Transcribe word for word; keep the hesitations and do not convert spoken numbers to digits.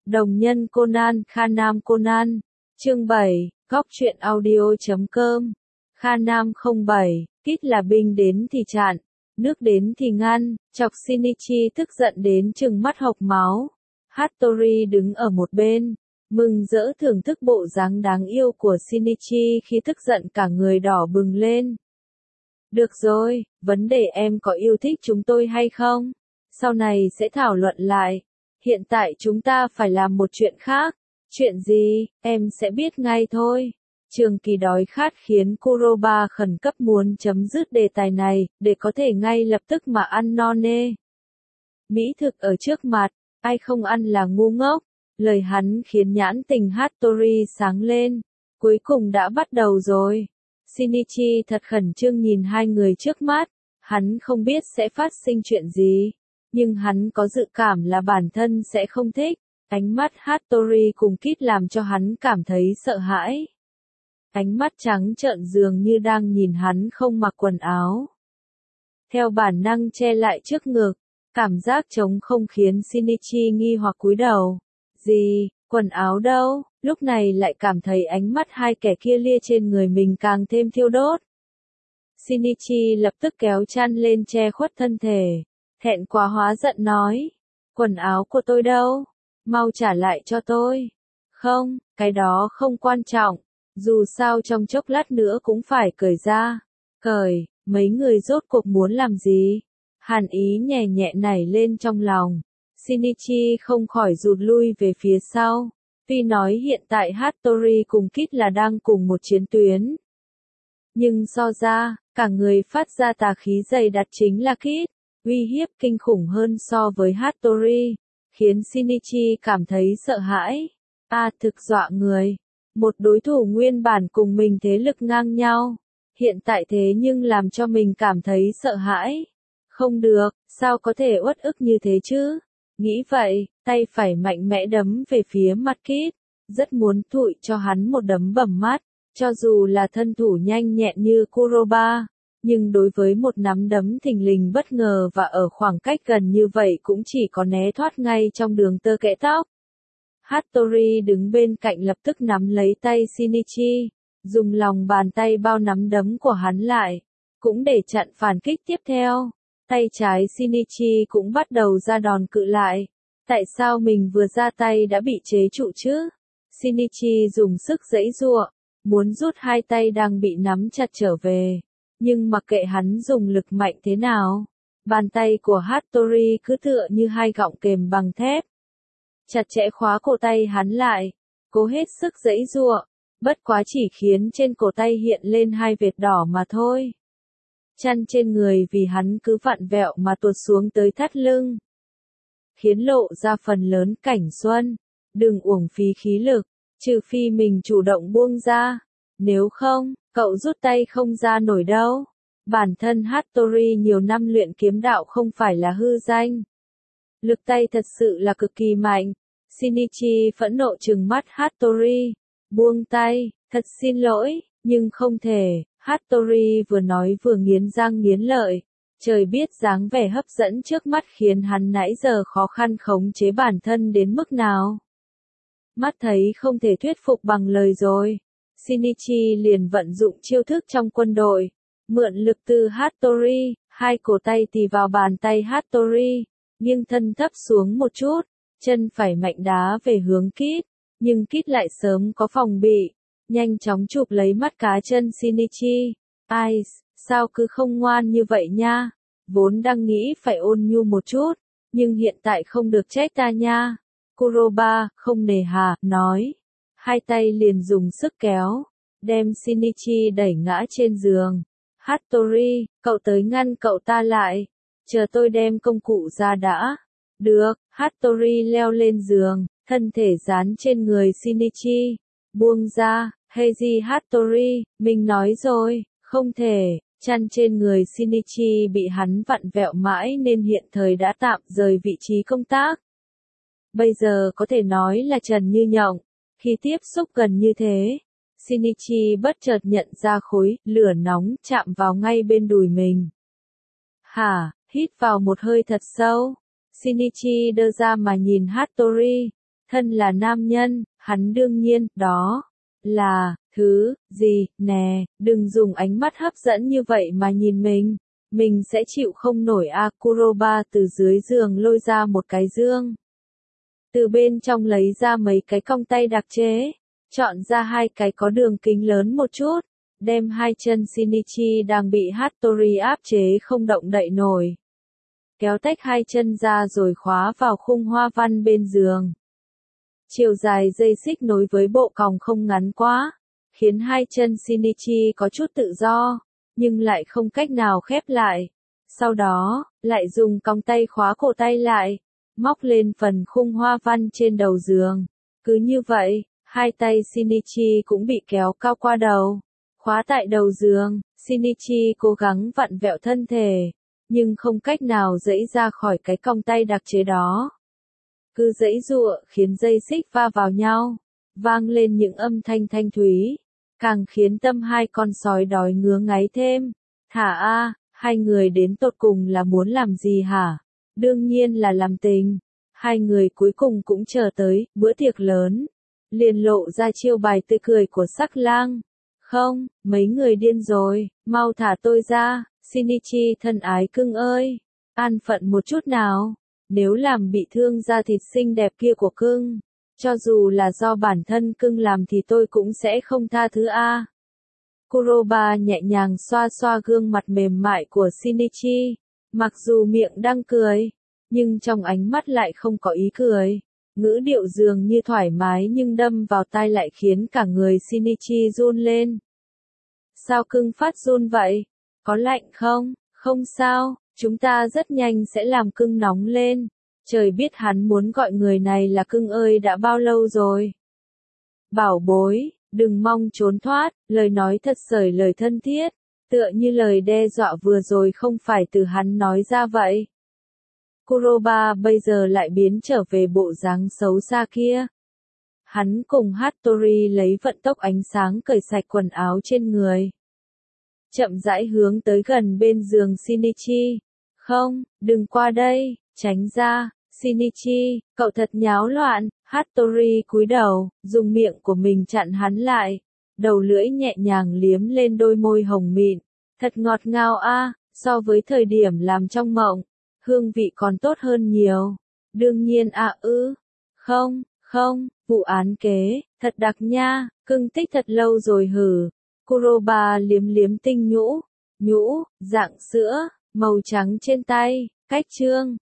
Đồng nhân Conan, Kha Nam Conan. Chương bảy, góc truyện audio.com. Kha Nam không bảy, kít là binh đến thì chặn, nước đến thì ngăn, chọc Shinichi tức giận đến trừng mắt hộc máu. Hattori đứng ở một bên, mừng rỡ thưởng thức bộ dáng đáng yêu của Shinichi khi tức giận cả người đỏ bừng lên. Được rồi, vấn đề em có yêu thích chúng tôi hay không? Sau này sẽ thảo luận lại. Hiện tại chúng ta phải làm một chuyện khác. Chuyện gì, em sẽ biết ngay thôi. Trường Kỳ đói khát khiến Kuroba khẩn cấp muốn chấm dứt đề tài này, để có thể ngay lập tức mà ăn no nê. Mỹ thực ở trước mặt, ai không ăn là ngu ngốc. Lời hắn khiến nhãn tình Hattori sáng lên. Cuối cùng đã bắt đầu rồi. Shinichi thật khẩn trương nhìn hai người trước mắt. Hắn không biết sẽ phát sinh chuyện gì. Nhưng hắn có dự cảm là bản thân sẽ không thích. Ánh mắt Hattori cùng Kit làm cho hắn cảm thấy sợ hãi. Ánh mắt trắng trợn dường như đang nhìn hắn không mặc quần áo. Theo bản năng che lại trước ngực, cảm giác trống không khiến Shinichi nghi hoặc cúi đầu. Gì, quần áo đâu? Lúc này lại cảm thấy ánh mắt hai kẻ kia lia trên người mình càng thêm thiêu đốt. Shinichi lập tức kéo chăn lên che khuất thân thể. Thẹn quá hóa giận nói. Quần áo của tôi đâu? Mau trả lại cho tôi. Không, cái đó không quan trọng. Dù sao trong chốc lát nữa cũng phải cởi ra. Cởi, mấy người rốt cuộc muốn làm gì? Hàn ý nhẹ nhẹ nảy lên trong lòng. Shinichi không khỏi rụt lui về phía sau. Tuy nói hiện tại Hattori cùng Kit là đang cùng một chiến tuyến. Nhưng so ra, cả người phát ra tà khí dày đặc chính là Kit. Uy hiếp kinh khủng hơn so với Hattori. Khiến Shinichi cảm thấy sợ hãi. À thực dọa người. Một đối thủ nguyên bản cùng mình thế lực ngang nhau. Hiện tại thế nhưng làm cho mình cảm thấy sợ hãi. Không được, sao có thể uất ức như thế chứ? Nghĩ vậy, tay phải mạnh mẽ đấm về phía mặt Kit. Rất muốn thụi cho hắn một đấm bầm mắt. Cho dù là thân thủ nhanh nhẹn như Kuroba. Nhưng đối với một nắm đấm thình lình bất ngờ và ở khoảng cách gần như vậy cũng chỉ có né thoát ngay trong đường tơ kẽ tóc. Hattori đứng bên cạnh lập tức nắm lấy tay Shinichi, dùng lòng bàn tay bao nắm đấm của hắn lại, cũng để chặn phản kích tiếp theo. Tay trái Shinichi cũng bắt đầu ra đòn cự lại. Tại sao mình vừa ra tay đã bị chế trụ chứ? Shinichi dùng sức giãy giụa, muốn rút hai tay đang bị nắm chặt trở về. Nhưng mặc kệ hắn dùng lực mạnh thế nào, bàn tay của Hattori cứ tựa như hai gọng kềm bằng thép. Chặt chẽ khóa cổ tay hắn lại, cố hết sức giãy giụa, bất quá chỉ khiến trên cổ tay hiện lên hai vệt đỏ mà thôi. Chăn trên người vì hắn cứ vặn vẹo mà tuột xuống tới thắt lưng, khiến lộ ra phần lớn cảnh xuân. Đừng uổng phí khí lực, trừ phi mình chủ động buông ra, nếu không, cậu rút tay không ra nổi đâu. Bản thân Hattori nhiều năm luyện kiếm đạo không phải là hư danh. Lực tay thật sự là cực kỳ mạnh. Shinichi phẫn nộ trừng mắt Hattori. Buông tay, thật xin lỗi, nhưng không thể. Hattori vừa nói vừa nghiến răng nghiến lợi. Trời biết dáng vẻ hấp dẫn trước mắt khiến hắn nãy giờ khó khăn khống chế bản thân đến mức nào. Mắt thấy không thể thuyết phục bằng lời rồi. Shinichi liền vận dụng chiêu thức trong quân đội. Mượn lực từ Hattori, hai cổ tay tì vào bàn tay Hattori. Nghiêng thân thấp xuống một chút, chân phải mạnh đá về hướng Kit, nhưng Kit lại sớm có phòng bị, nhanh chóng chụp lấy mắt cá chân Shinichi. Ai, sao cứ không ngoan như vậy nha, vốn đang nghĩ phải ôn nhu một chút, nhưng hiện tại không được trách ta nha. Kuroba, không nề hà, nói, hai tay liền dùng sức kéo, đem Shinichi đẩy ngã trên giường. Hattori, cậu tới ngăn cậu ta lại. Chờ tôi đem công cụ ra đã. Được, Hattori leo lên giường, thân thể dán trên người Shinichi. Buông ra, Heiji Hattori, mình nói rồi, không thể. Chăn trên người Shinichi bị hắn vặn vẹo mãi nên hiện thời đã tạm rời vị trí công tác. Bây giờ có thể nói là trần như nhộng. Khi tiếp xúc gần như thế, Shinichi bất chợt nhận ra khối lửa nóng chạm vào ngay bên đùi mình. Hả? Hít vào một hơi thật sâu. Shinichi đơ ra mà nhìn Hattori. Thân là nam nhân, hắn đương nhiên, đó là, thứ, gì, nè, đừng dùng ánh mắt hấp dẫn như vậy mà nhìn mình. Mình sẽ chịu không nổi a. Kuroba từ dưới giường lôi ra một cái dương. Từ bên trong lấy ra mấy cái cong tay đặc chế. Chọn ra hai cái có đường kính lớn một chút. Đem hai chân Shinichi đang bị Hattori áp chế không động đậy nổi. Kéo tách hai chân ra rồi khóa vào khung hoa văn bên giường. Chiều dài dây xích nối với bộ còng không ngắn quá, khiến hai chân Shinichi có chút tự do, nhưng lại không cách nào khép lại. Sau đó, lại dùng còng tay khóa cổ tay lại, móc lên phần khung hoa văn trên đầu giường. Cứ như vậy, hai tay Shinichi cũng bị kéo cao qua đầu, khóa tại đầu giường. Shinichi cố gắng vặn vẹo thân thể, nhưng không cách nào giãy ra khỏi cái còng tay đặc chế đó. Cứ giãy giụa khiến dây xích va vào nhau, vang lên những âm thanh thanh thúy, càng khiến tâm hai con sói đói ngứa ngáy thêm. Thả a, hai người đến tột cùng là muốn làm gì hả? Đương nhiên là làm tình. Hai người cuối cùng cũng chờ tới bữa tiệc lớn, liền lộ ra chiêu bài tươi cười của Sắc Lang. Không, mấy người điên rồi, mau thả tôi ra, Shinichi thân ái cưng ơi, an phận một chút nào. Nếu làm bị thương da thịt xinh đẹp kia của cưng, cho dù là do bản thân cưng làm thì tôi cũng sẽ không tha thứ a. Kuroba nhẹ nhàng xoa xoa gương mặt mềm mại của Shinichi, mặc dù miệng đang cười, nhưng trong ánh mắt lại không có ý cười. Ngữ điệu dường như thoải mái nhưng đâm vào tai lại khiến cả người Shinichi run lên. Sao cưng phát run vậy? Có lạnh không? Không sao. Chúng ta rất nhanh sẽ làm cưng nóng lên. Trời biết hắn muốn gọi người này là cưng ơi đã bao lâu rồi. Bảo bối, đừng mong trốn thoát, lời nói thật sởi lời thân thiết, tựa như lời đe dọa vừa rồi không phải từ hắn nói ra vậy. Kuroba bây giờ lại biến trở về bộ dáng xấu xa kia. Hắn cùng Hattori lấy vận tốc ánh sáng cởi sạch quần áo trên người. Chậm rãi hướng tới gần bên giường Shinichi. Không, đừng qua đây, tránh ra, Shinichi, cậu thật nháo loạn. Hattori cúi đầu, dùng miệng của mình chặn hắn lại. Đầu lưỡi nhẹ nhàng liếm lên đôi môi hồng mịn. Thật ngọt ngào a, so với thời điểm làm trong mộng, hương vị còn tốt hơn nhiều. Đương nhiên ạ à, ư. Không, không, vụ án kế, thật đặc nha, cưng tích thật lâu rồi hử. Kuroba liếm liếm tinh nhũ, nhũ, dạng sữa, màu trắng trên tay, cách trương.